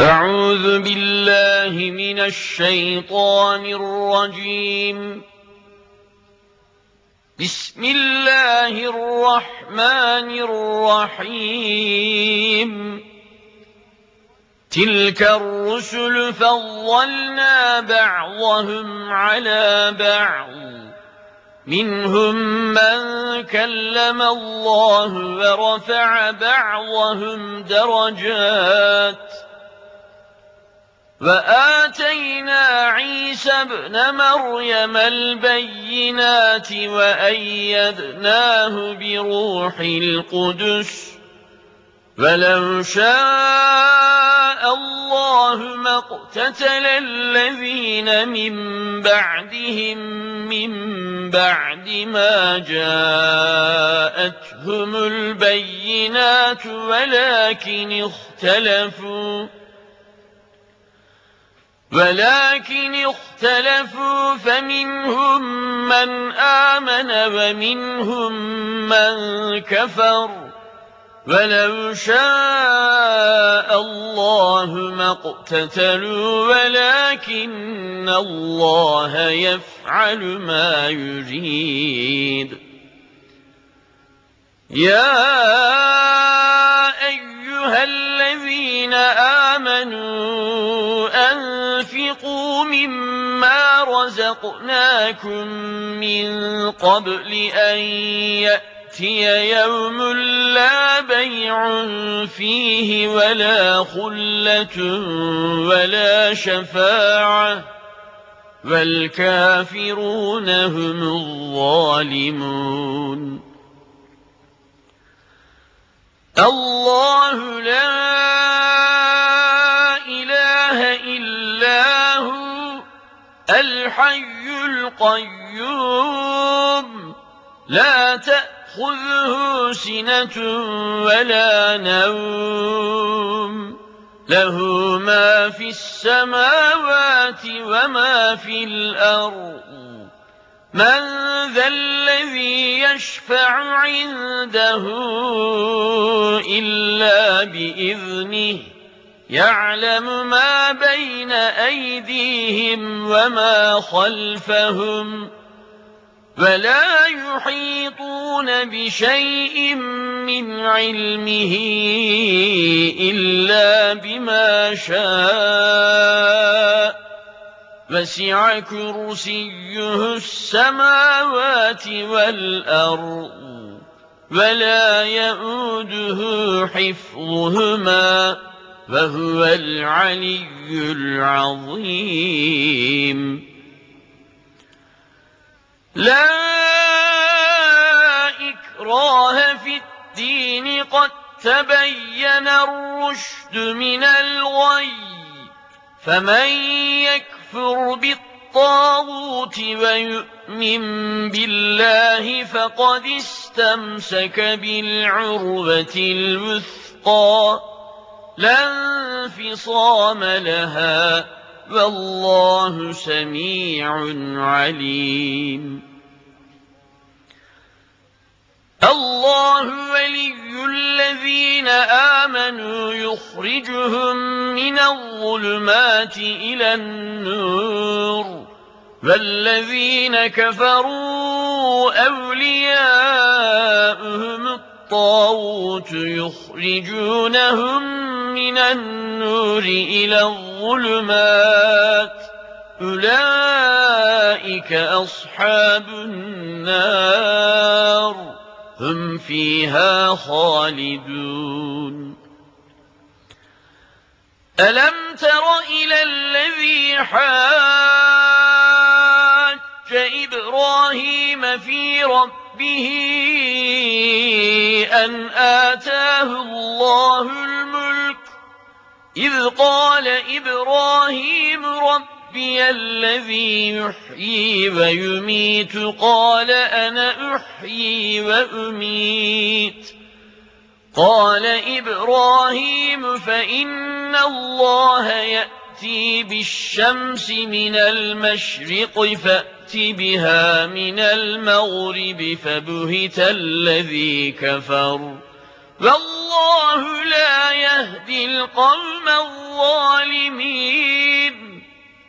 أعوذ بالله من الشيطان الرجيم. بسم الله الرحمن الرحيم. تلك الرسل فضلنا بعضهم على بعض، منهم من كلم الله ورفع بعضهم درجات، وآتينا عيسى ابن مريم البينات وأيدناه بروح القدس، ولو شاء الله ما اقتتل الذين من بعدهم من بعد ما جاءتهم البينات ولكن اختلفوا فمنهم من آمن ومنهم من كفر، ولو شاء الله ما اقتتلوا ولكن الله يفعل ما يريد. يا أيها الذين آمنوا أنفقوا مما رزقناكم من قبل أن يأتي يوم لا بيع فيه ولا خلة ولا شفاعة والكافرون هم الظالمون. الله لا إله إلا هو الحي القيوم، لا تأخذه سنة ولا نوم، له ما في السماوات وما في الأرض. من ذا الذي يشفع عنده إلا بإذنه، يعلم ما بين أيديهم وما خلفهم، ولا يحيطون بشيء من علمه إلا بما شاء، وسع كرسيه السماوات والأرض ولا يئوده حفظهما وهو العلي العظيم. لا إكراه في الدين، قد تبين الرشد من الغي، فمن يكفر بالطاغوت ويؤمن بالله فقد استمسك بالعروة الوثقى لا انفصام لها، والله سميع عليم. الله ولي الذين آمنوا يخرجهم من الظلمات إلى النور، والذين كفروا أولياؤهم الطاغوت يخرجونهم من النور إلى الظلمات، أولئك أصحاب النار هم فيها خالدون. ألم تر إلى الذي حاج إبراهيم في ربه أن آتاه الله الملك، إذ قال إبراهيم ربي الذي يحيي ويميت، قال أنا أحيي وأميت. قال إبراهيم فإن الله يأتي بالشمس من المشرق فأت بها من المغرب، فبهت الذي كفر، والله لا يهدي القوم الظالمين. الظالمين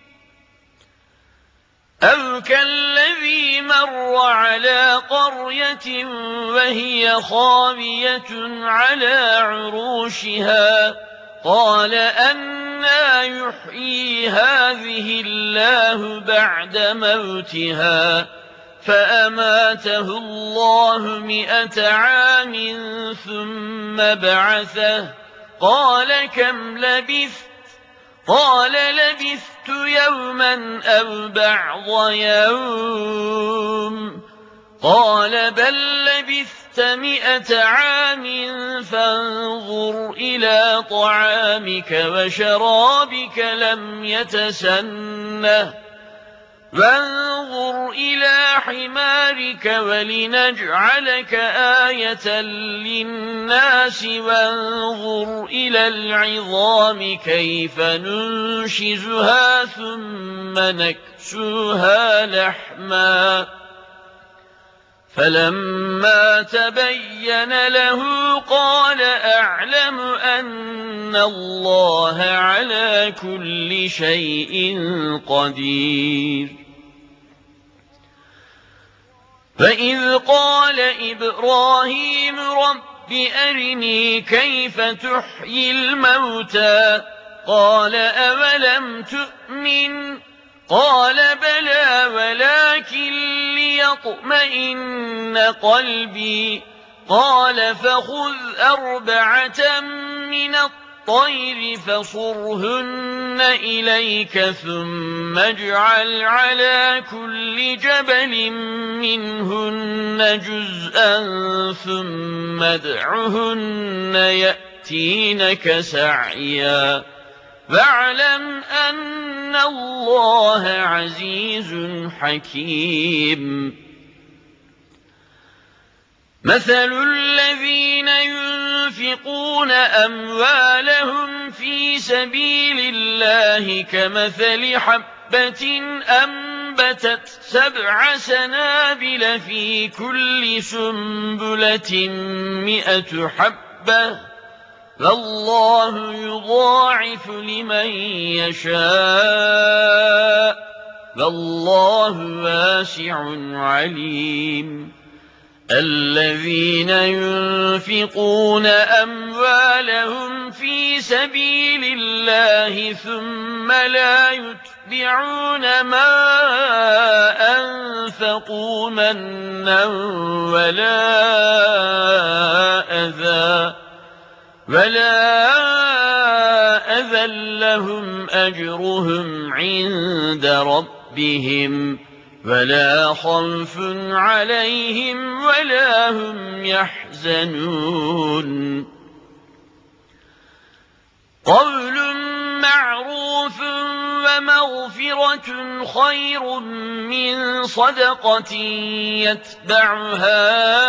أو كالذي مر على قرية وهي خاوية على عروشها قال أنى يحيي هذه الله بعد موتها فأماته الله 100 عام ثم بعثه قال كم لبثت قال لبثت يوما أو بعض يوم قال بل لبثت 100 عام فانظر إلى طعامك وشرابك لم يتسنه وانظر إلى حمارك ولنجعلك آية للناس وانظر إلى العظام كيف ننشزها ثم نكسوها لحما فلما تبين له قال أعلم أن الله على كل شيء قدير فإذ قال إبراهيم رب أرني كيف تحيي الموتى قال أولم تؤمن قال بلى ولكن ليطمئن قلبي قال فخذ 4 من الطير فصرهن إليك ثم اجعل على كل جبل منهن جزءا ثم ادعهن يأتينك سعيا واعلم أن الله عزيز حكيم مثل الذين ينفقون أموالهم في سبيل الله كمثل حبة أنبتت 7 سنابل في كل سنبلة 100 حبة فالله يضاعف لمن يشاء والله واسع عليم الذين ينفقون أموالهم في سبيل الله ثم لا يتبعون ما أنفقوا منا ولا أذى لهم أجرهم عند ربهم ولا خوف عليهم ولا هم يحزنون قول معروف ومغفرة خير من صدقة يتبعها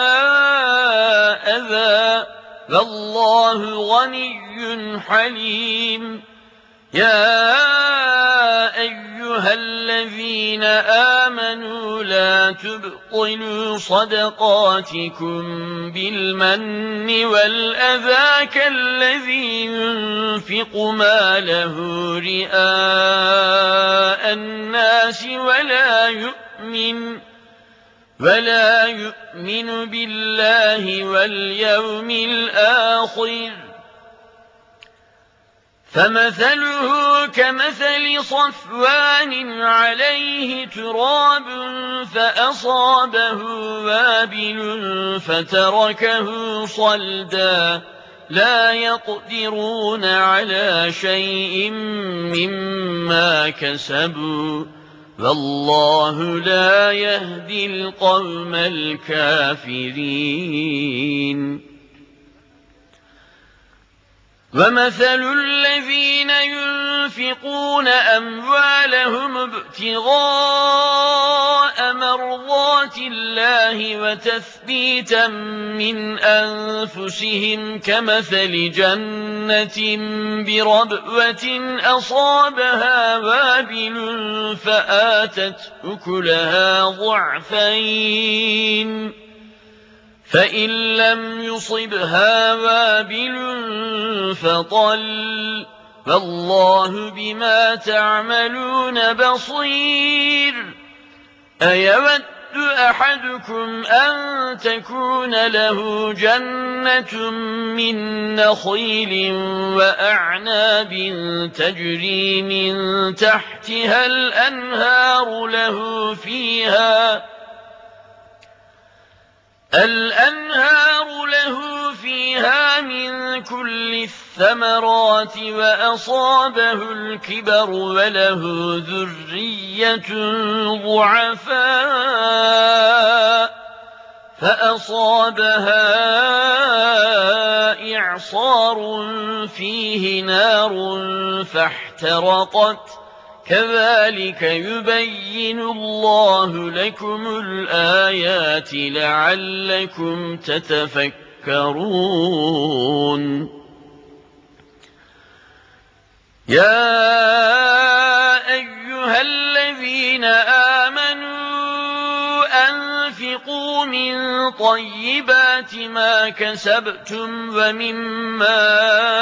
أذى والله غني حليم يا أيها الذين آمنوا لا تبطلوا صدقاتكم بالمن والأذى كالذي ينفق ماله رئاء الناس ولا يؤمن بالله واليوم الآخر فمثله كمثل صفوان عليه تراب فأصابه وابل فتركه صلدا لا يقدرون على شيء مما كسبوا والله لا يهدي القوم الكافرين ومثل الذين ينفقون أموالهم ابتغاء مرضات الله وتثبيتا من أنفسهم كمثل جنة بربوة أصابها وابل فآتت أكلها ضعفين فإن لم يصبها وابل فطل والله بما تعملون بصير أيود أحدكم أن تكون له جنة من نخيل وأعناب تجري من تحتها الأنهار له فيها من كل الثمرات وأصابه الكبر وله ذرية ضعفاء فأصابها إعصار فيه نار فاحترقت كذلك يبين الله لكم الآيات لعلكم تتفكرون يا أيها الذين آمنوا أنفقوا من طيبات ما كسبتم ومما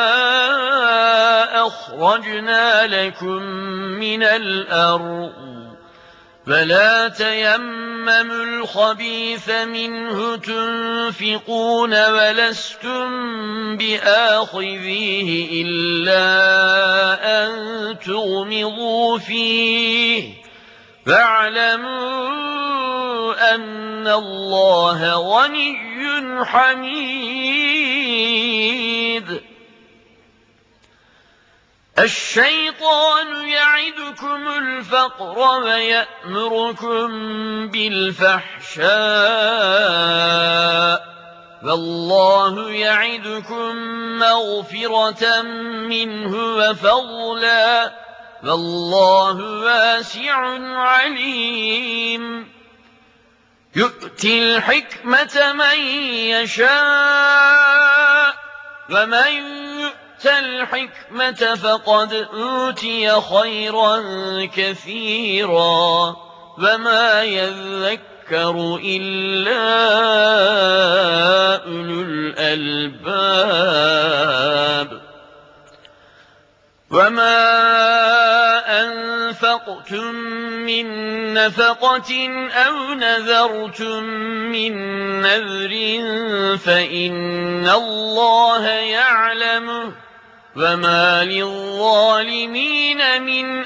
أخرجنا لكم من الأرض فلا تيمموا الخبيث منه تنفقون ولستم بآخذيه إلا أن تغمضوا فيه فاعلموا أن الله غني حميد الشيطان يعدكم الفقر ويأمركم بالفحشاء والله يعدكم مغفرة منه وفضلا والله واسع عليم يؤتي الحكمة من يشاء ومن يؤت الحكمة فقد أوتي خيرا كثيرا وما يذكر إلا أولو الألباب وما أنفقتم من نفقة أو نذرتم من نذر فإن الله يعلمه وما للظالمين من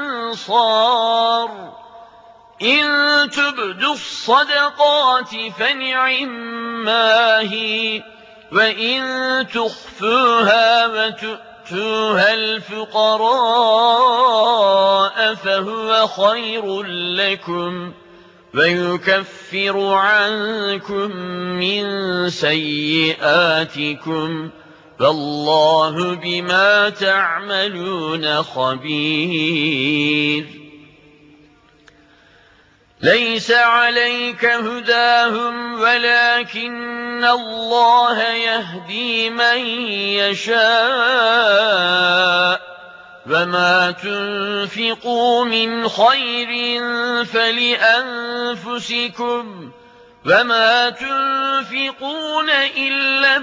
أنصار إن تبدوا الصدقات فنعما هي وإن تخفوها وتؤتوها الفقراء فهو خير لكم ويكفر عنكم من سيئاتكم والله بما تعملون خبير ليس عليك هداهم ولكن الله يهدي من يشاء وما تنفقوا من خير فلأنفسكم وما تنفقون إلا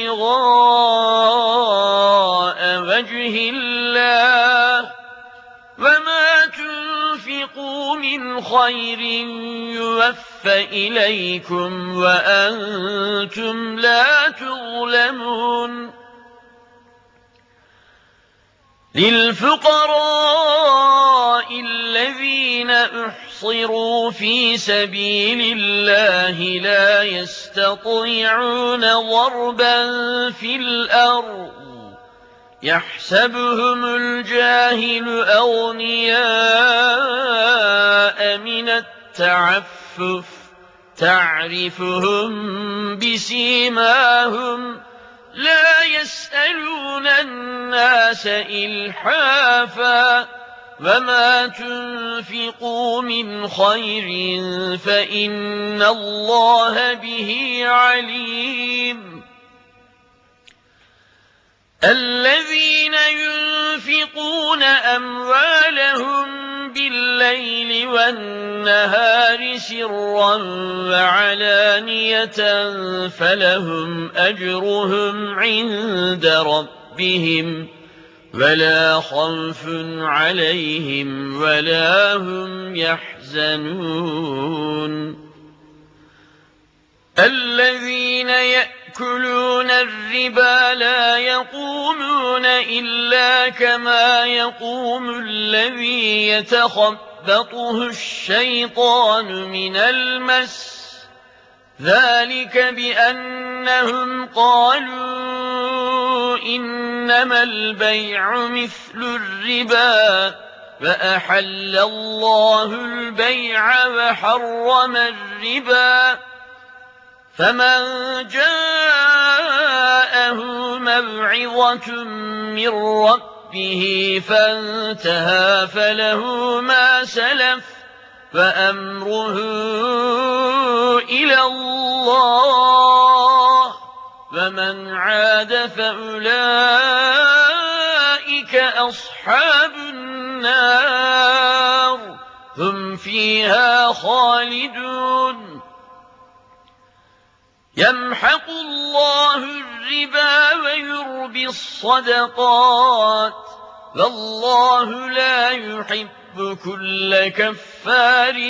ابتغاء وجه الله وما تنفقوا من خير يوفى إليكم وأنتم لا تظلمون للفقراء الذين أحصروا في سبيل الله لا يستطيعون ضربا في الأرض يحسبهم الجاهل أغنياء من التعفف تعرفهم بسيماهم لا يسألون الناس إلحافا وما تنفقوا من خير فإن الله به عليم الذين ينفقون أموالهم بالليل والنهار سرا وعلانية فلهم أجرهم عند ربهم ولا خوف عليهم ولا هم يحزنون الذين يأكلون الربا لا يقومون إلا كما يقوم الذي يتخبطه الشيطان من المس ذلك بأنهم قالوا إنما البيع مثل الربا فأحل الله البيع وحرم الربا فمن جاءه موعظة من ربه فانتهى فله ما سلف فأمره إلى الله ومن عاد فأولئك أصحاب النار هم فيها خالدون يمحق الله الربا ويربي الصدقات والله لا يحب كل كفار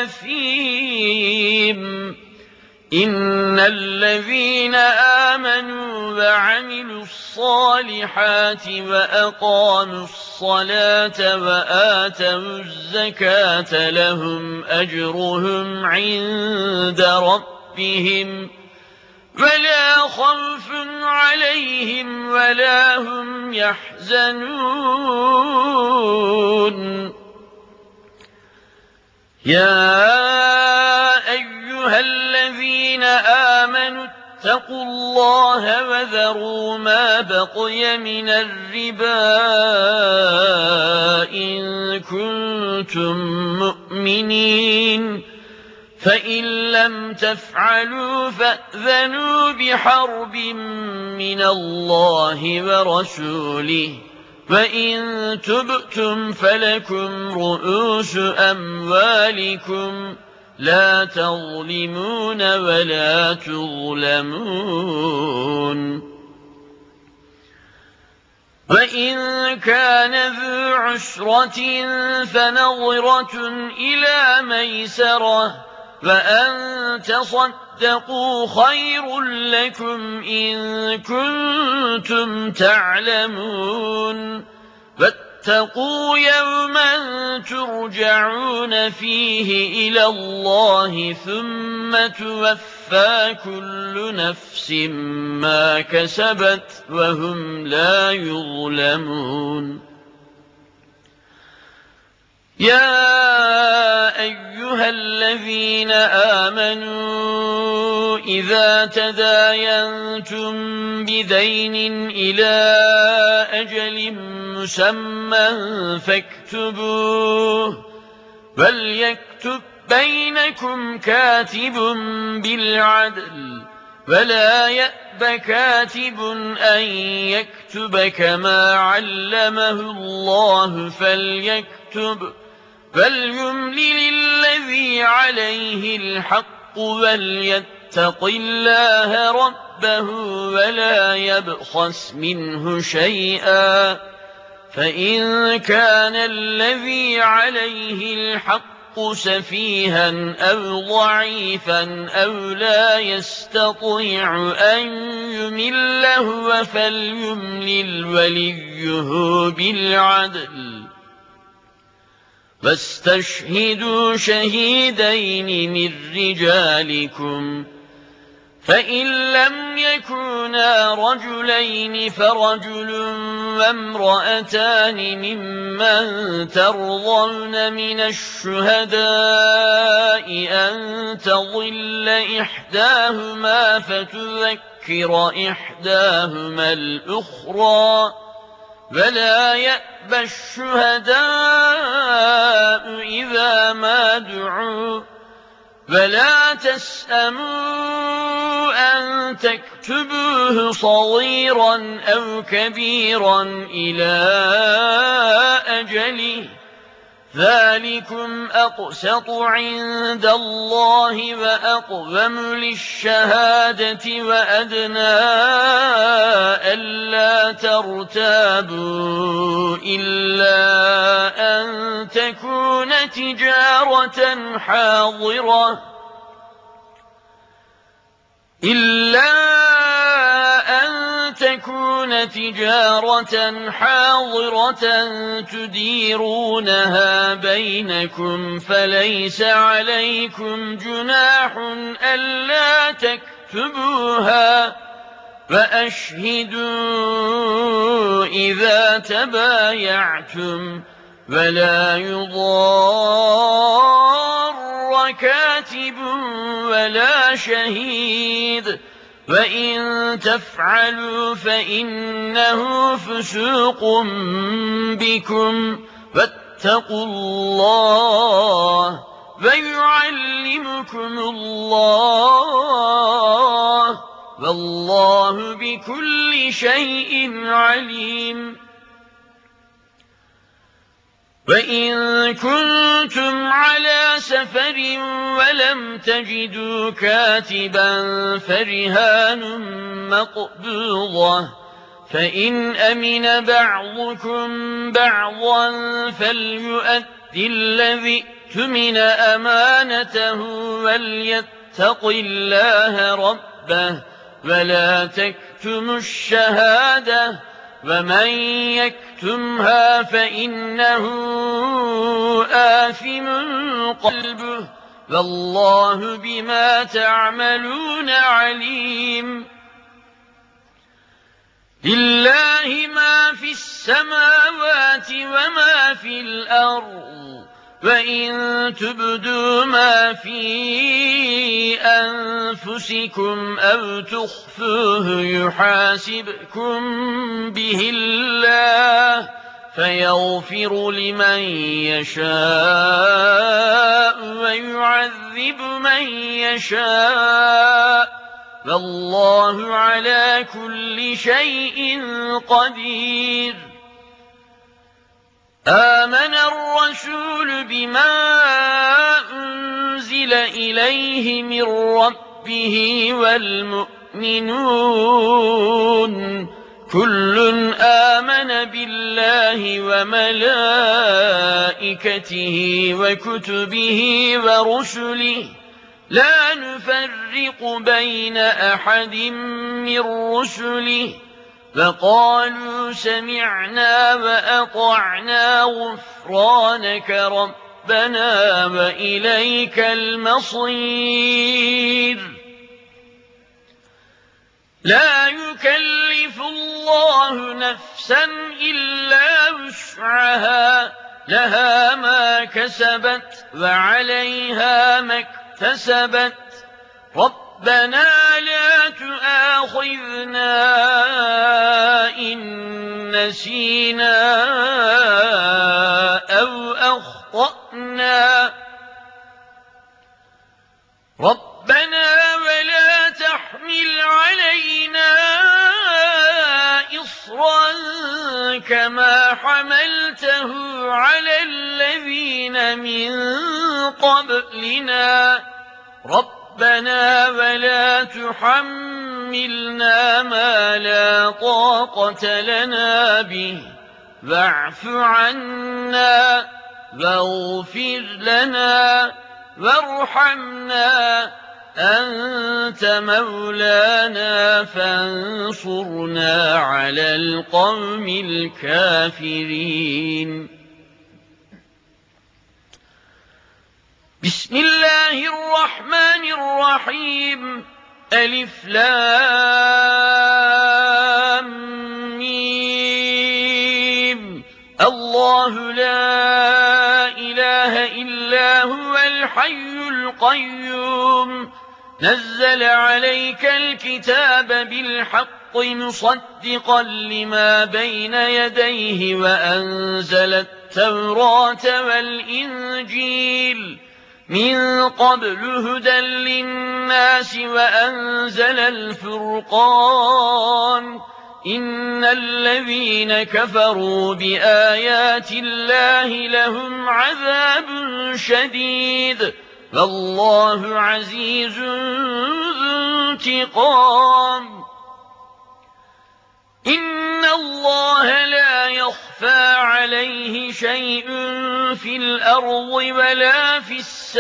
أثيم إن الذين آمنوا وعملوا الصالحات وأقاموا الصلاة وآتوا الزكاة لهم أجرهم عند ربهم ولا خوف عليهم ولا هم يحزنون يا أيها الذين آمنوا اتقوا الله وذروا ما بقي من الربا إن كنتم مؤمنين فإن لم تفعلوا فأذنوا بحرب من الله ورسوله وإن تبتم فلكم رؤوس أموالكم لا تظلمون ولا تظلمون وإن كان ذو عسرة فنظرة إلى ميسرة وأن تصدقوا خير لكم إن كنتم تعلمون واتقوا يوما ترجعون فيه إلى الله ثم توفى كل نفس ما كسبت وهم لا يظلمون يا أيها الذين آمنوا إذا تداينتم بدين إلى أجل مسمى فاكتبوه وليكتب بينكم كاتب بالعدل ولا يأب كاتب أن يكتب كما علمه الله فليكتب فليملل الذي عليه الحق وليتق الله ربه ولا يبخس منه شيئا فإن كان الذي عليه الحق سفيها أو ضعيفا أو لا يستطيع أن يمل هو فليملل وليه بالعدل واستشهدوا شهيدين من رجالكم فإن لم يكونا رجلين فرجل وامرأتان ممن ترضون من الشهداء أن تضل إحداهما فتذكر إحداهما الأخرى ولا يأبى الشهداء إذا ما دعوا ولا تسأموا أن تكتبوه صغيرا أو كبيرا إلى أجله ذلكم أقسط عند الله وأقوم للشهادة وأدنى ألا ترتابوا إلا أن تكون تجارة حاضرة تديرونها بينكم فليس عليكم جناح ألا تكتبوها وأشهدوا إذا تبايعتم ولا يضار كاتب ولا شهيد وإن تفعلوا فإنه فسوق بكم واتقوا الله ويعلمكم الله والله بكل شيء عليم. وإن كنتم على سفر ولم تجدوا كاتبا فرهان مقبوضة فإن أمن بعضكم بعضا فليؤدي الذي اؤتمن أمانته وليتق الله ربه ولا تكتموا الشهادة ومن يكتمها فإنه آثم قلبه والله بما تعملون عليم. لله ما في السماوات وما في الأرض وإن تبدوا ما في أنفسكم أو تخفوه يحاسبكم به الله فيغفر لمن يشاء ويعذب من يشاء والله على كل شيء قدير. آمن الرسول بما أنزل إليه من ربه والمؤمنون كل آمن بالله وملائكته وكتبه ورسله لا نفرق بين أحد من رسله فقالوا سمعنا وأطعنا غفرانك ربنا وإليك المصير. لا يكلف الله نفسا إلا وسعها لها ما كسبت وعليها ما اكتسبت ربنا لا تؤاخذنا إن نسينا أو أخطأنا ربنا ولا تحمل علينا إصرا كما حملته على الذين من قبلنا ربنا ولا تحملنا ما لا طاقة لنا به واعف عنا واغفر لنا وارحمنا أنت مولانا فانصرنا على القوم الكافرين. بسم الله الرحمن الرحيم. ألف لام ميم. الله لا إله إلا هو الحي القيوم نزل عليك الكتاب بالحق مصدقا لما بين يديه وأنزل التوراة والإنجيل من قبل هدى للناس وأنزل الفرقان إن الذين كفروا بآيات الله لهم عذاب شديد والله عزيز ذو انتقام إن الله لا يخفى عليه شيء في الأرض ولا في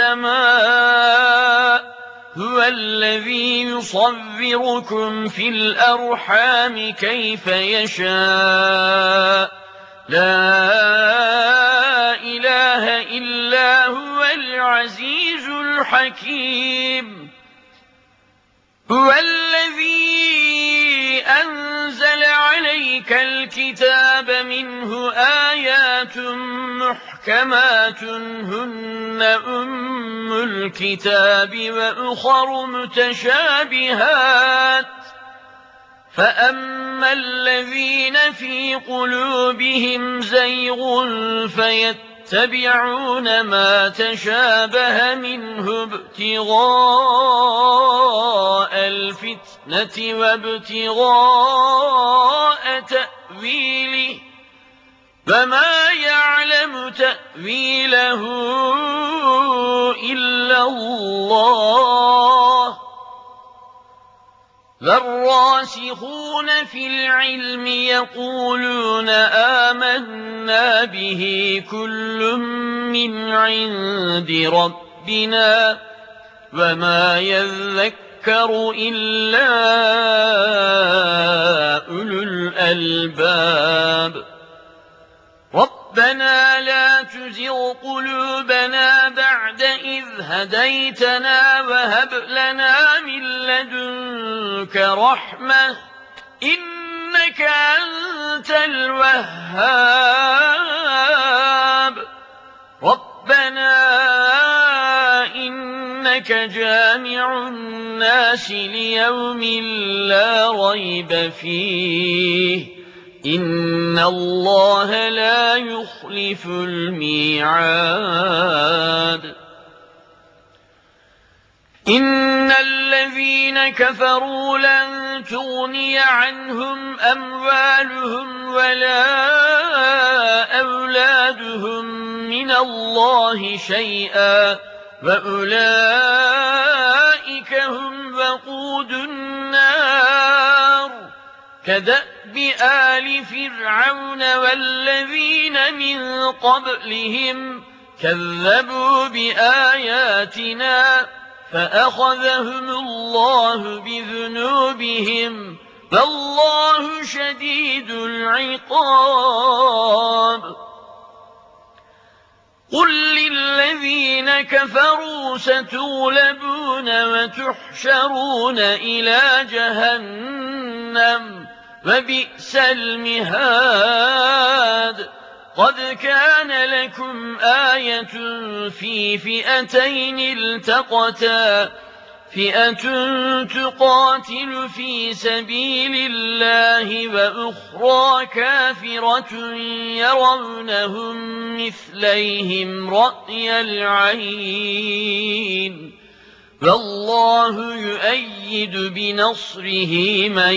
السماء هو الذي يصوركم في الأرحام كيف يشاء لا إله إلا هو العزيز الحكيم هو الذي أنزل عليك الكتاب منه آيات محكمات هن أم الكتاب وأخر متشابهات فأما الذين في قلوبهم زيغ فيتبعون ما تشابه منه ابتغاء الفتنة وابتغاء تأويله فما يعلم تأويله إلا الله والراسخون في العلم يقولون آمنا به كل من عند ربنا وما يذكر إلا أولو الألباب ربنا لا تزغ قلوبنا بعد إذ هديتنا وهب لنا من لدنك رحمة إنك أنت الوهاب ربنا إنك جامع الناس ليوم لا ريب فيه إن الله لا يخلف الميعاد إن الذين كفروا لن تغني عنهم أموالهم ولا أولادهم من الله شيئا وأولئك هم وقود النار كدأب آل فرعون والذين من قبلهم كذبوا بآياتنا فأخذهم الله بذنوبهم والله شديد العقاب قل للذين كفروا ستغلبون وتحشرون إلى جهنم وبئس المهاد قد كان لكم آية في فئتين التقتا فئة تقاتل في سبيل الله وأخرى كافرة يرونهم مثليهم رأي العين والله يؤيد بنصره من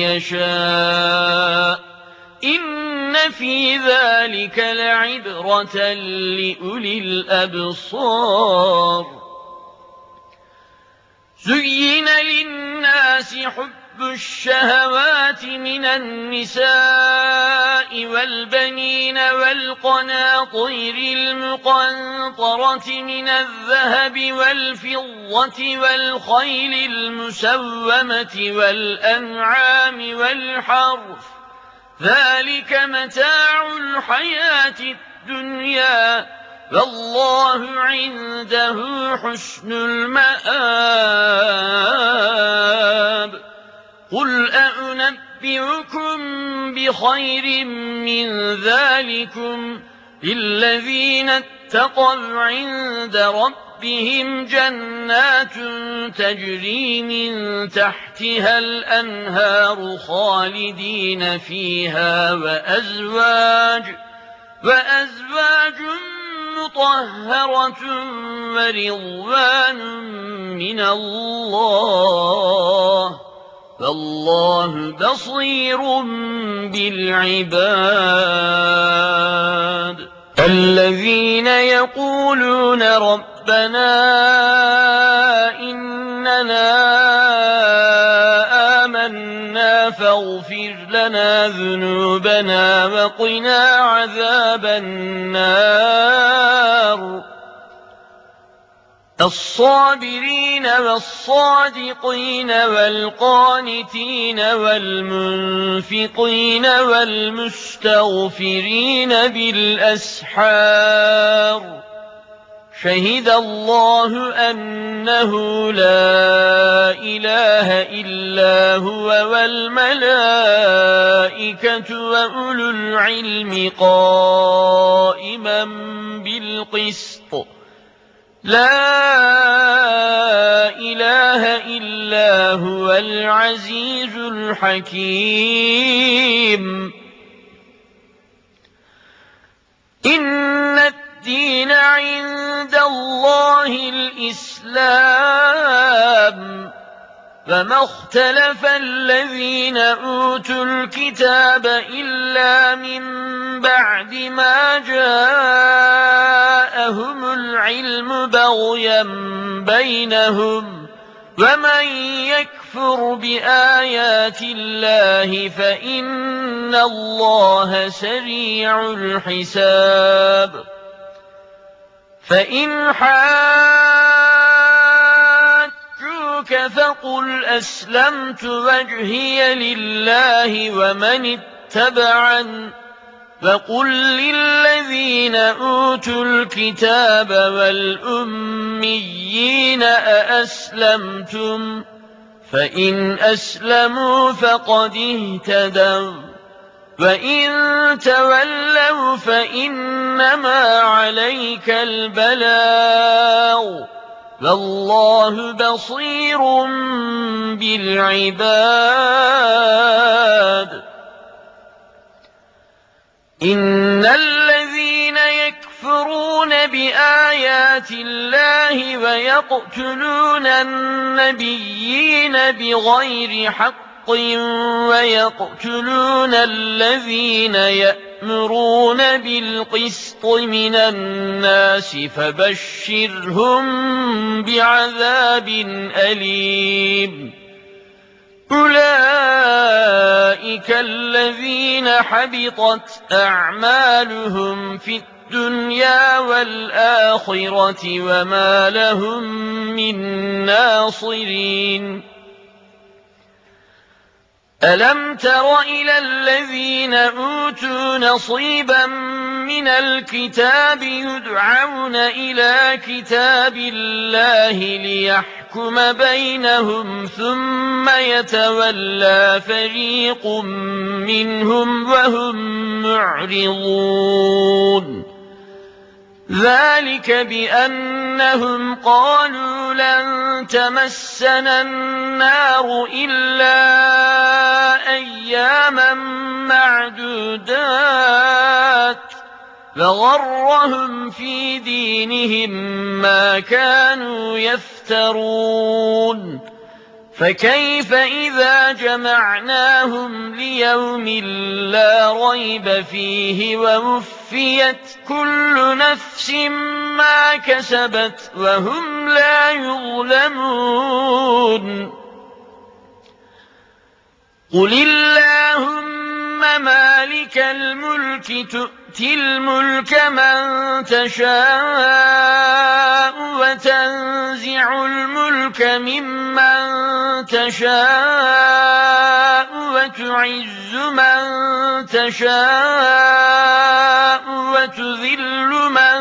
يشاء إن في ذلك لعبرة لأولي الأبصار زين للناس حب الشهوات من النساء والبنين والقناطير المقنطرة من الذهب والفضة والخيل المسومة والأنعام والحرث ذلك متاع الحياة الدنيا والله عنده حسن المآب قل أنبئكم بخير من ذلكم للذين اتقوا عند ربهم جنات تجري من تحتها الأنهار خالدين فيها وأزواج مطهرة ورضوان من الله فالله بصير بالعباد الذين يقولون ربنا إننا آمنا فاغفر لنا ذنوبنا وقنا عذاب النار الصابرين والصادقين والقانتين والمنفقين والمستغفرين بالأسحار شهد الله أنه لا إله إلا هو والملائكة وأولو العلم قائما بالقسط لا إله إلا هو العزيز الحكيم إن الدين عند الله الإسلام فما اختلف الذين أوتوا الكتاب إلا من بعد ما جاءهم العلم بغيا بينهم ومن يكفر بآيات الله فإن الله سريع الحساب فإن فقل أسلمت وجهي لله ومن اتبعن فقل للذين أوتوا الكتاب والأميين أأسلمتم فإن أسلموا فقد اهتدوا وإن تولوا فإنما عليك البلاغ والله بصير بالعباد إن الذين يكفرون بآيات الله ويقتلون النبيين بغير حق ويقتلون الذين يأمرون بالقسط من الناس فبشرهم بعذاب أليم أولئك الذين حبطت أعمالهم في الدنيا والآخرة وما لهم من ناصرين ألم تر إلى الذين أوتوا نصيبا من الكتاب يدعون إلى كتاب الله ليحكم بينهم ثم يتولى فريق منهم وهم معرضون ذلك بأنهم قالوا لن تمسنا النار إلا أياما معدودات فغرهم في دينهم ما كانوا يفترون فكيف إذا جمعناهم ليوم لا ريب فيه ووفيت كل نفس ما كسبت وهم لا يظلمون قل اللهم مالك الملك تؤتي الملك من تشاء وتنزع الملك ممن تشاء وتعز من تشاء وتذل من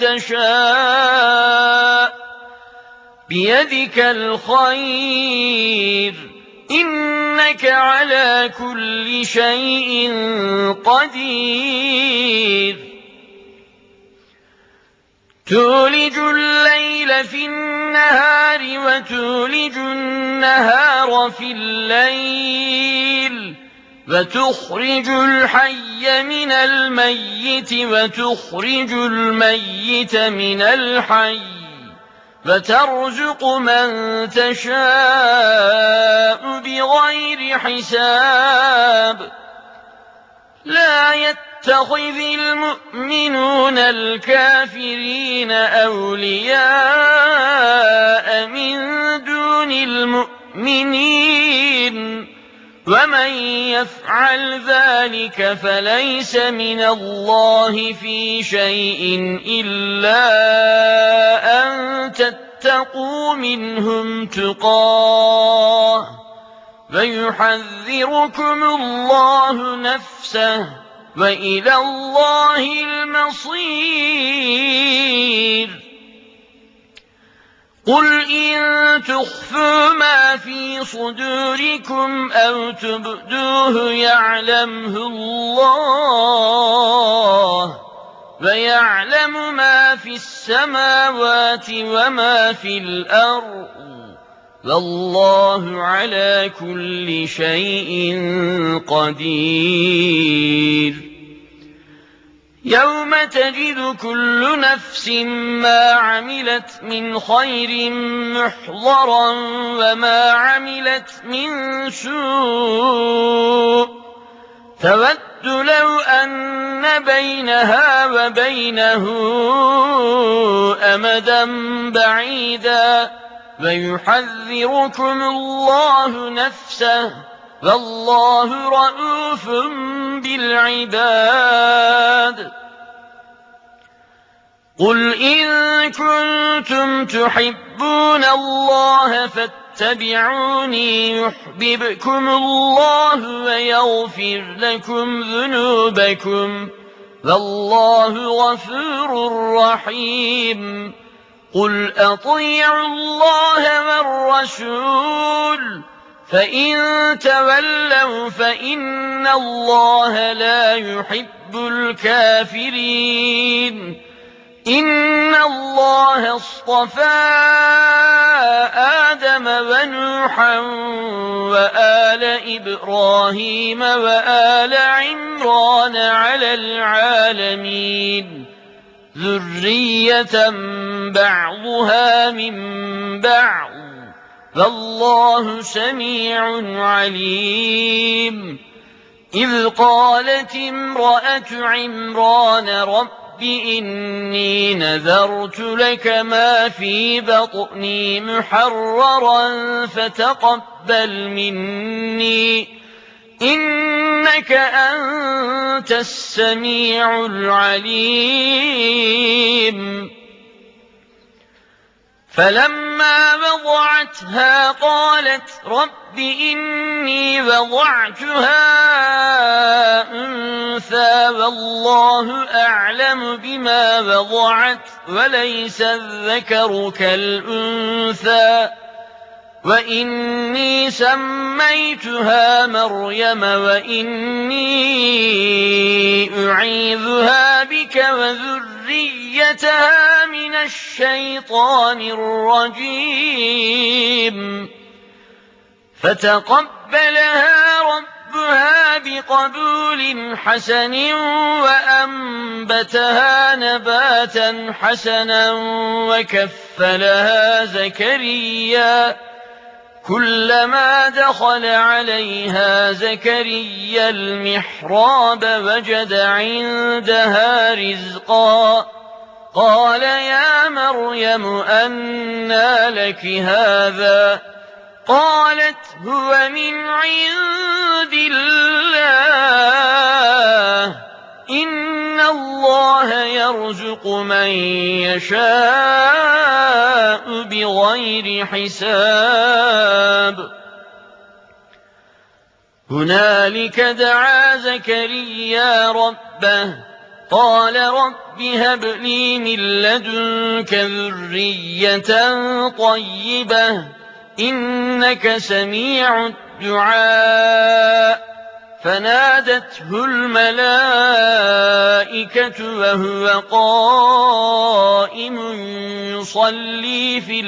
تشاء بيدك الخير إنك على كل شيء قدير تولج الليل في النهار وتولج النهار في الليل وتخرج الحي من الميت وتخرج الميت من الحي فترزق من تشاء بغير حساب لا يتخذ المؤمنون الكافرين أولياء من دون المؤمنين ومن يفعل ذلك فليس من الله في شيء إلا أن تتقوا منهم تقاه ويحذركم الله نفسه وإلى الله المصير قل إن تخفوا ما في صدوركم أو تبدوه يعلمه الله ويعلم ما في السماوات وما في الأرض والله على كل شيء قدير يوم تجد كل نفس ما عملت من خير محضرا وما عملت من سوء تود لو أن بينها وبينه أمدا بعيدا ويحذركم الله نفسه والله رءوف بالعباد قل إن كنتم تحبون الله فاتبعوني يحببكم الله ويغفر لكم ذنوبكم والله غفور رحيم قل أطيعوا الله والرسول فإن تولوا فإن الله لا يحب الكافرين إن الله اصطفى آدم ونوحا وآل إبراهيم وآل عمران على العالمين ذرية بعضها من بعض فالله سميع عليم إذ قالت امرأة عمران رب إني نذرت لك ما في بطني محررا فتقبل مني إنك أنت السميع العليم فلما وضعتها قالت رب إني وضعتها أنثى والله أعلم بما وضعت وليس الذكر كالأنثى وإني سميتها مريم وإني أعيذها بك وذريتها من الشيطان الرجيم فتقبلها ربها بقبول حسن وأنبتها نباتا حسنا وكفلها زكريا كلما دخل عليها زكريا المحراب وجد عندها رزقا قال يا مريم أنى لك هذا قالت هو من عند الله إن الله يرزق من يشاء بغير حساب هنالك دعا زكريا ربه قال رب هب لي من لدنك ذرية طيبة إنك سميع الدعاء فنادته الملائكة وهو قائم يصلي في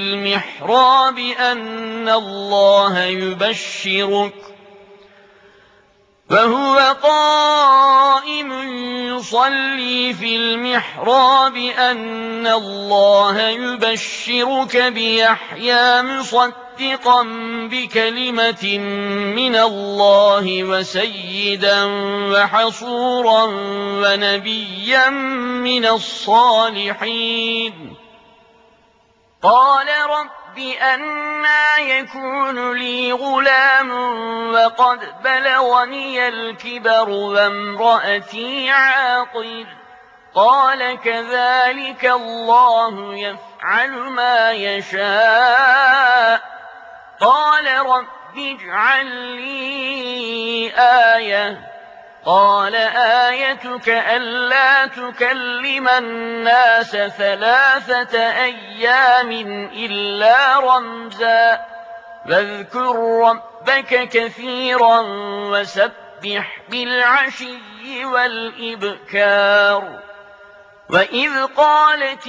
المحراب وهو قائم يصلي في المحراب أن الله يبشرك بيحيى مصدقا بكلمة من الله وسيدا وحصورا ونبيا من الصالحين قال رب أنى يكون لي غلام وقد بلغني الكبر وامرأتي عاقر قال كذلك الله يفعل ما يشاء قال رب اجعل لي آية قال آيتك ألا تكلم الناس 3 أيام إلا رمزا واذكر ربك كثيرا وسبح بالعشي والإبكار وإذ قالت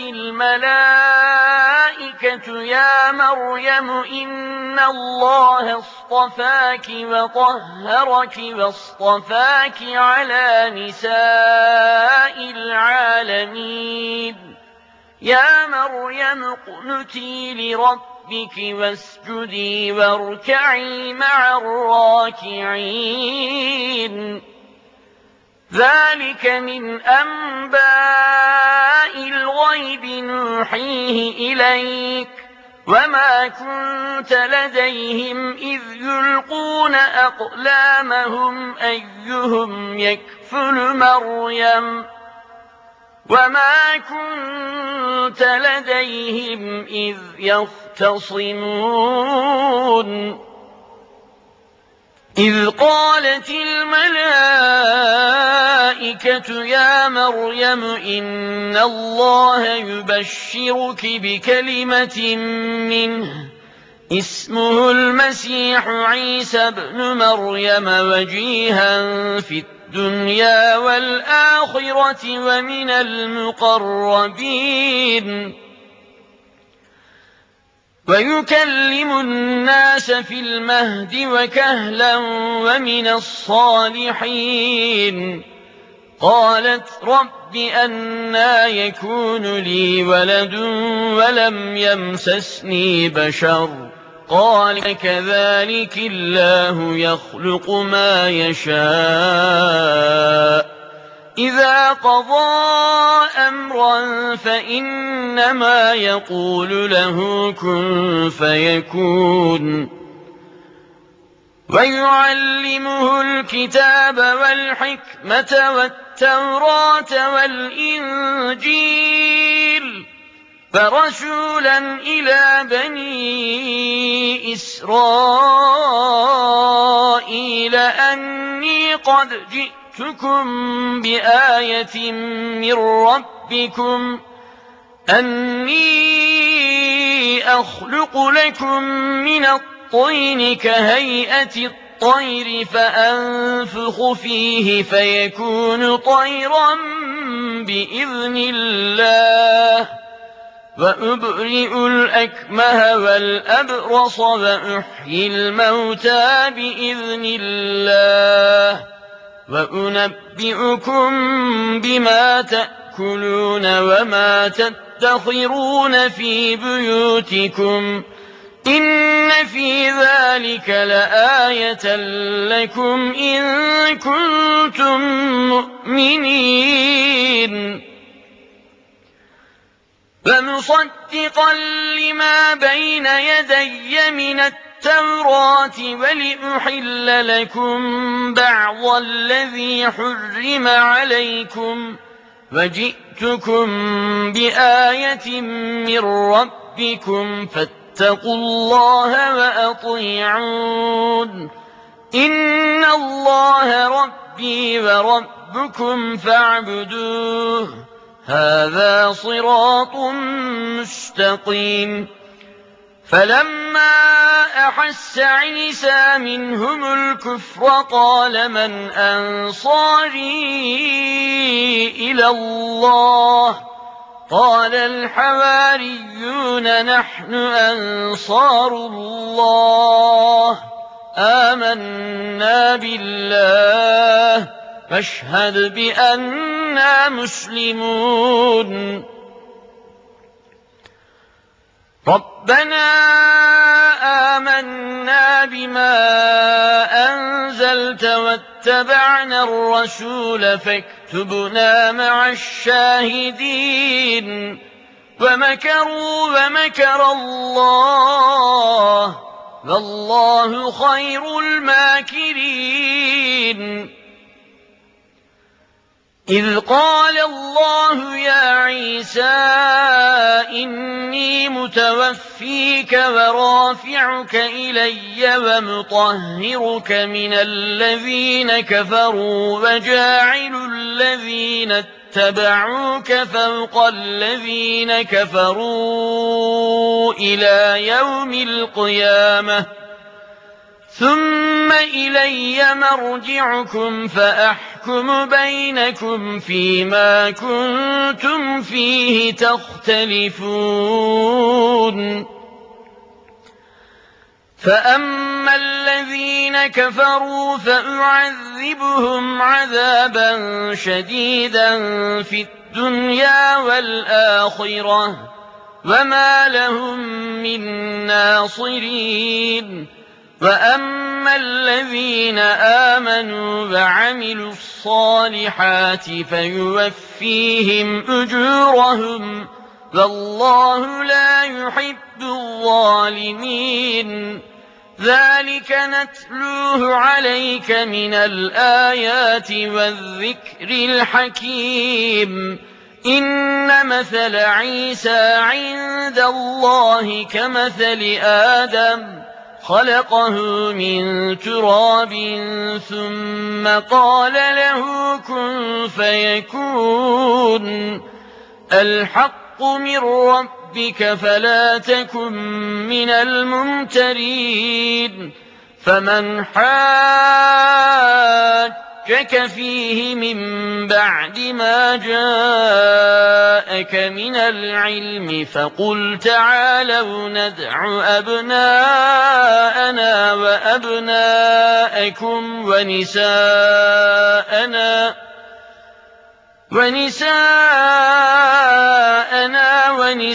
الملائكة يا مريم إن الله اصطفاك وطهرك واصطفاك على نساء العالمين يا مريم اقنتي لربك واسجدي واركعي مع الراكعين ذلك من أنباء الغيب نوحيه إليك وما كنت لديهم إذ يلقون أقلامهم أيهم يكفل مريم وما كنت لديهم إذ يختصمون إذ قالت الملائكة يا مريم إن الله يبشرك بكلمة منه اسمه المسيح عيسى بن مريم وجيها في الدنيا والآخرة ومن المقربين ويكلم الناس في المهد وكهلا ومن الصالحين قالت رب أنى يكون لي ولد ولم يمسسني بشر قال كذلك الله يخلق ما يشاء إذا قضى أمرا فإنما يقول له كن فيكون ويعلمه الكتاب والحكمة والتوراة والإنجيل فرسولا إلى بني إسرائيل أني قد جئتكم بآية من ربكم أني أخلق لكم من الطين كهيئة الطير فأنفخ فيه فيكون طيرا بإذن الله وأبرئ الأكمه والأبرص وأحيي الموتى بإذن الله وأنبئكم بما تأكلون وما تدخرون في بيوتكم إن في ذلك لآية لكم إن كنتم مؤمنين فمصدقا لما بين يدي من التوراة ولأحل لكم بعض الذي حرم عليكم وجئتكم بآية من ربكم فاتقوا الله وأطيعون إن الله ربي وربكم فاعبدوه هذا صراط مستقيم فلما أحس عيسى منهم الكفر قال من أنصاري إلى الله قال الحواريون نحن أنصار الله آمنا بالله فاشهد بأننا مسلمون ربنا آمنا بما أنزلت واتبعنا الرسول فاكتبنا مع الشاهدين ومكروا ومكر الله والله خير الماكرين إذ قال الله يا عيسى إني متوفيك ورافعك إلي ومطهرك من الذين كفروا وجاعل الذين اتبعوك فوق الذين كفروا إلى يوم القيامة ثم إلي مرجعكم فأحكم بينكم فيما كنتم فيه تختلفون فأما الذين كفروا فأعذبهم عذابا شديدا في الدنيا والآخرة وما لهم من ناصرين وأما الذين آمنوا وعملوا الصالحات فيوفيهم أجورهم والله لا يحب الظالمين ذلك نتلوه عليك من الآيات والذكر الحكيم إن مثل عيسى عند الله كمثل آدم خلقه من تراب ثم قال له كن فيكون الحق من ربك فلا تكن من الممترين فمن حاجك فيه من بعد ما جاءك من العلم فقل تعالوا ندع أبناءنا وأبناءكم ونساءنا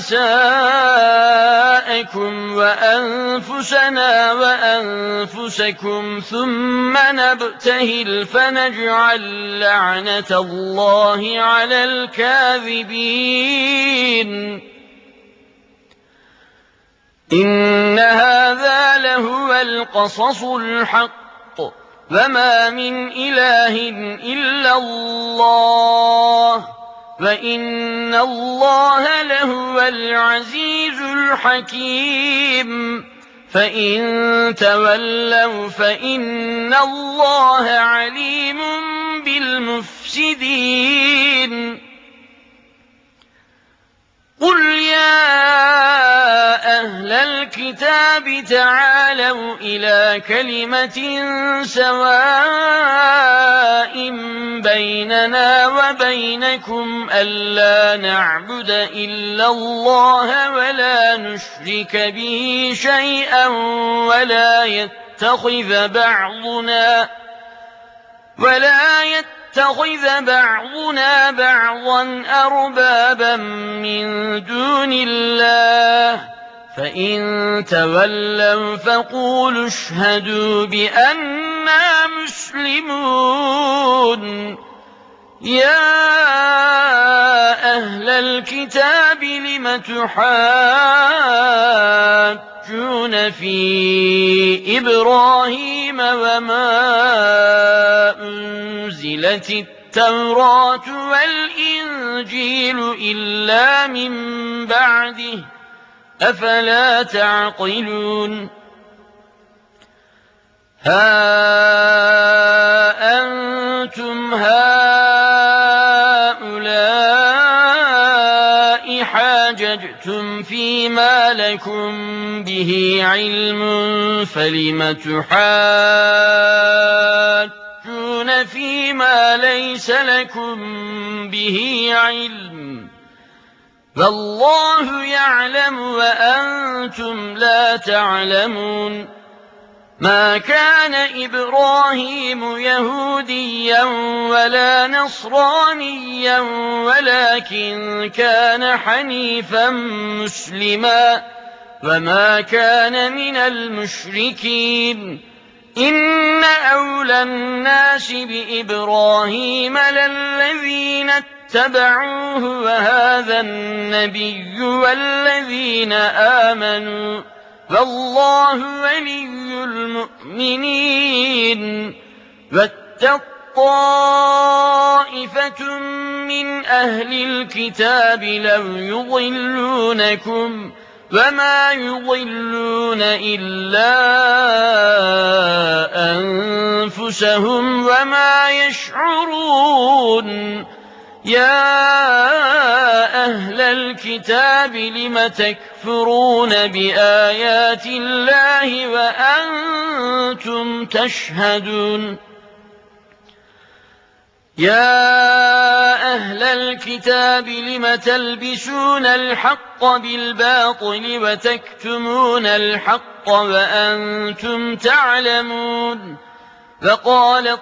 ونساءكم وأنفسنا وأنفسكم ثم نبتهل فنجعل لعنة الله على الكاذبين إن هذا لهو القصص الحق وما من إله إلا الله وإن الله لهو العزيز الحكيم فإن تولوا فإن الله عليم بالمفسدين قل يا أهل الكتاب تعالوا إلى كلمة سواء بيننا وبينكم ألا نعبد إلا الله ولا نشرك به شيئا ولا يتخذ بعضنا بعضا أربابا من دون الله فإن تولوا فقولوا اشهدوا بأننا مسلمون يا أهل الكتاب لم تحاجون في إبراهيم وما أنزلت التوراة والإنجيل إلا من بعده أفلا تعقلون ها أنتم هؤلاء حاججتم فيما لكم به علم فلم تحاجون فيما ليس لكم به علم والله يعلم وأنتم لا تعلمون ما كان إبراهيم يهوديا ولا نصرانيا ولكن كان حنيفا مسلما وما كان من المشركين إن أولى الناس بإبراهيم للذين اتبعوه وهذا النبي والذين آمنوا والله ولي المؤمنين واتق طائفة من أهل الكتاب لو يضلونكم وما يضلون إلا أنفسهم وما يشعرون يا أهل الكتاب لم تكفرون بآيات الله وأنتم تشهدون يا أهل الكتاب لم تلبسون الحق بالباطل وتكتمون الحق وأنتم تعلمون وقالت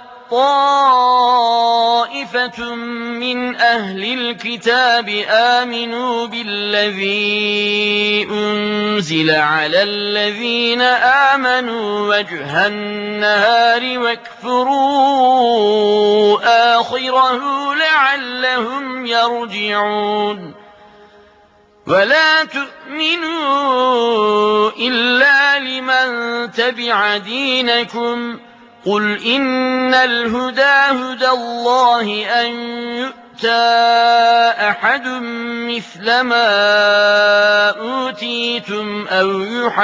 طائفة من أهل الكتاب آمنوا بالذي أنزل على الذين آمنوا وجه النهار واكفروا آخره لعلهم يرجعون ولا تؤمنوا إلا لمن تبع دينكم قل إن الهدى هدى الله أن يؤتى أحد مثل ما أوتيتم أو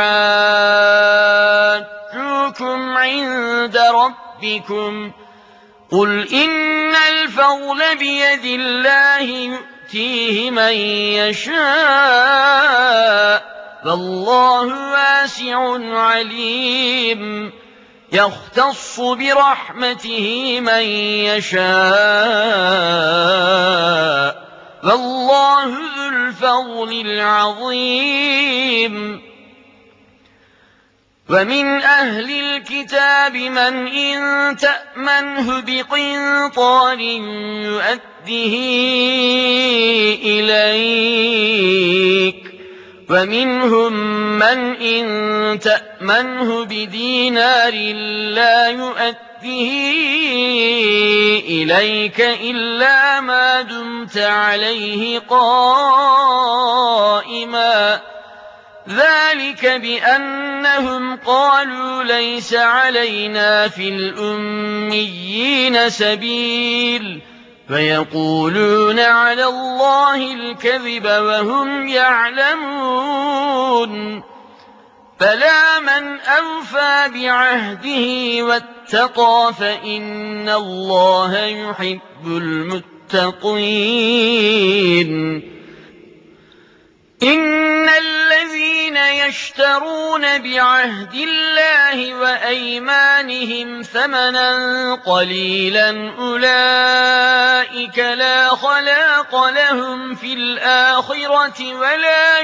يحاجوكم عند ربكم قل إن الفضل بيد الله يؤتيه من يشاء والله واسع عليم يختص برحمته من يشاء والله ذو الفضل العظيم ومن أهل الكتاب من إن تأمنه بقنطار يؤده إليك ومنهم من إن تأمنه بدينار لا يؤده إليك إلا ما دمت عليه قائما ذلك بأنهم قالوا ليس علينا في الأميين سبيل فيقولون على الله الكذب وهم يعلمون فلا من أوفى بعهده واتقى فإن الله يحب المتقين إن الذين يشترون بعهد الله وأيمانهم ثمنا قليلا أولئك لا خلاق لهم في الآخرة ولا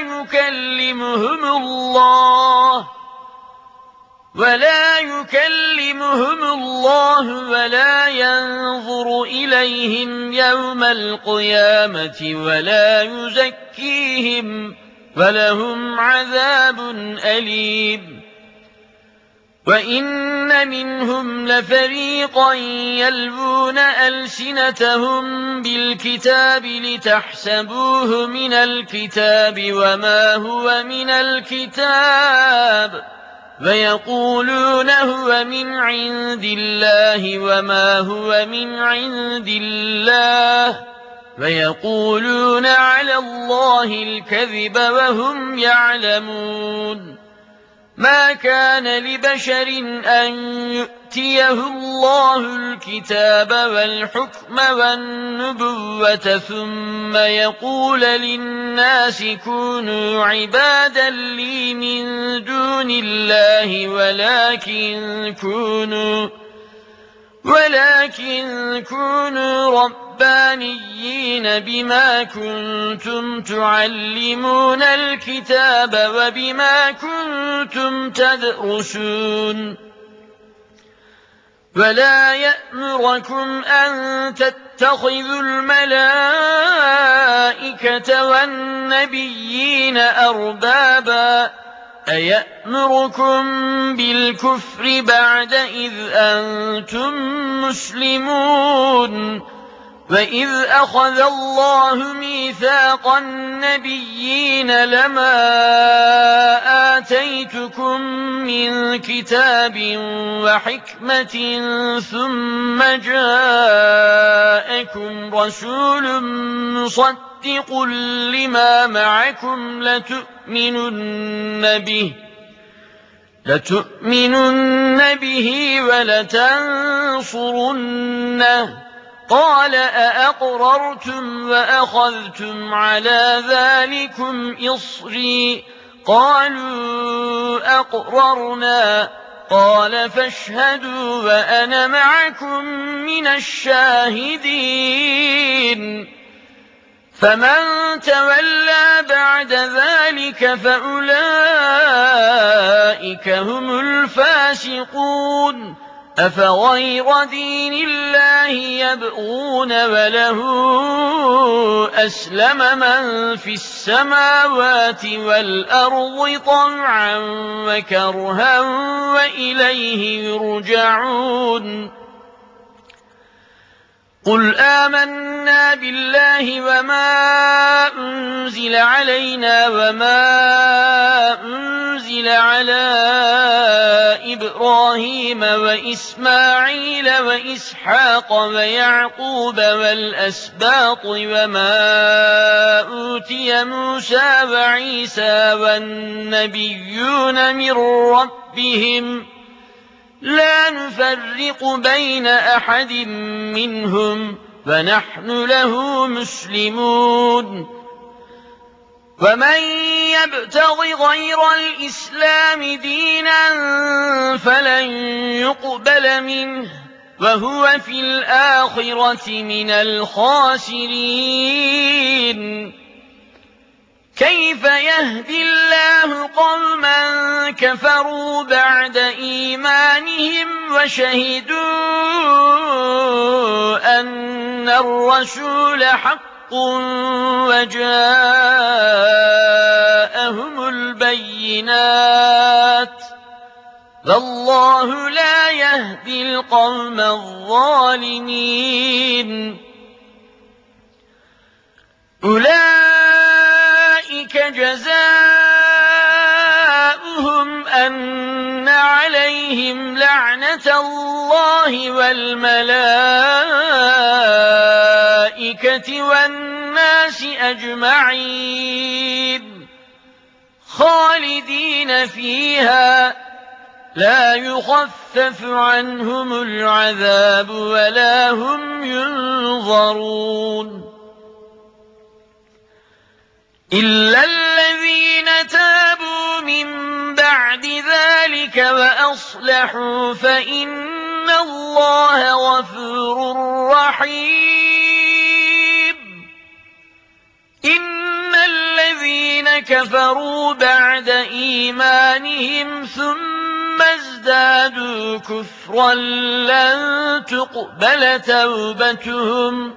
يكلمهم الله ولا ينظر إليهم يوم القيامة ولا يزكيهم ولهم عذاب أليم وإن منهم لفريقا يلوون ألسنتهم بالكتاب لتحسبوه من الكتاب وما هو من الكتاب ويقولون هو من عند الله وما هو من عند الله ويقولون على الله الكذب وهم يعلمون ما كان لبشر أن يؤتيه الله الكتاب والحكم والنبوة ثم يقول للناس كونوا عبادا لي من دون الله ولكن كونوا ربانيين بما كنتم تعلمون الكتاب وبما كنتم تدرسون ولا يأمركم أن تتخذوا الملائكة والنبيين أربابا أيأمركم بالكفر بعد إذ أنتم مسلمون وإذ أخذ الله ميثاق النبيين لما آتيتكم من كتاب وحكمة ثم جاءكم رسول مصدق لما معكم لتؤمنن به ولتنصرنه قال أأقررتم وأخذتم على ذلكم إصري قالوا أقررنا قال فاشهدوا وأنا معكم من الشاهدين فمن تولى بعد ذلك فأولئك هم الفاسقون أفغير دين الله يبغون وله أسلم من في السماوات والأرض طوعا وكرها وإليه يرجعون قل آمنا بالله وما أنزل علينا وما أنزل على إبراهيم وإسماعيل وإسحاق ويعقوب والأسباط وما أوتي موسى وعيسى والنبيون من ربهم لا نفرق بين أحد منهم ونحن له مسلمون ومن يبتغ غير الإسلام دينا فلن يقبل منه وهو في الآخرة من الخاسرين كيف يهدي الله قوما كفروا بعد إيمانهم وشهدوا أن الرسول حق وجاءهم البينات والله لا يهدي القوم الظالمين أولئك جزاؤهم أن عليهم لعنة الله والملائكة والناس أجمعين خالدين فيها لا يخفف عنهم العذاب ولا هم ينظرون إلا الذين تابوا من بعد ذلك وأصلحوا فإن الله غفور رحيم إن الذين كفروا بعد إيمانهم ثم ازدادوا كفرا لن تقبل توبتهم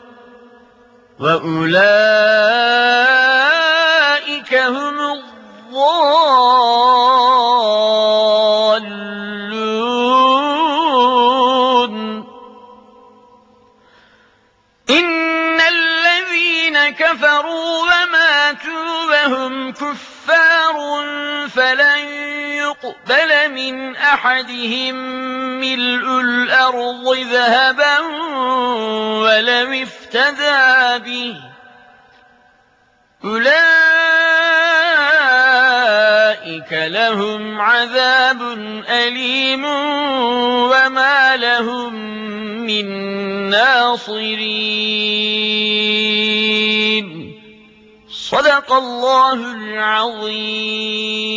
وأولئك هم الضالون إن الذين كفروا وماتوا وهم كفار فلن يقبل من أحدهم ملء الأرض ذهبا ولو افتدى به أولئك لهم عذاب أليم وما لهم من ناصرين صدق الله العظيم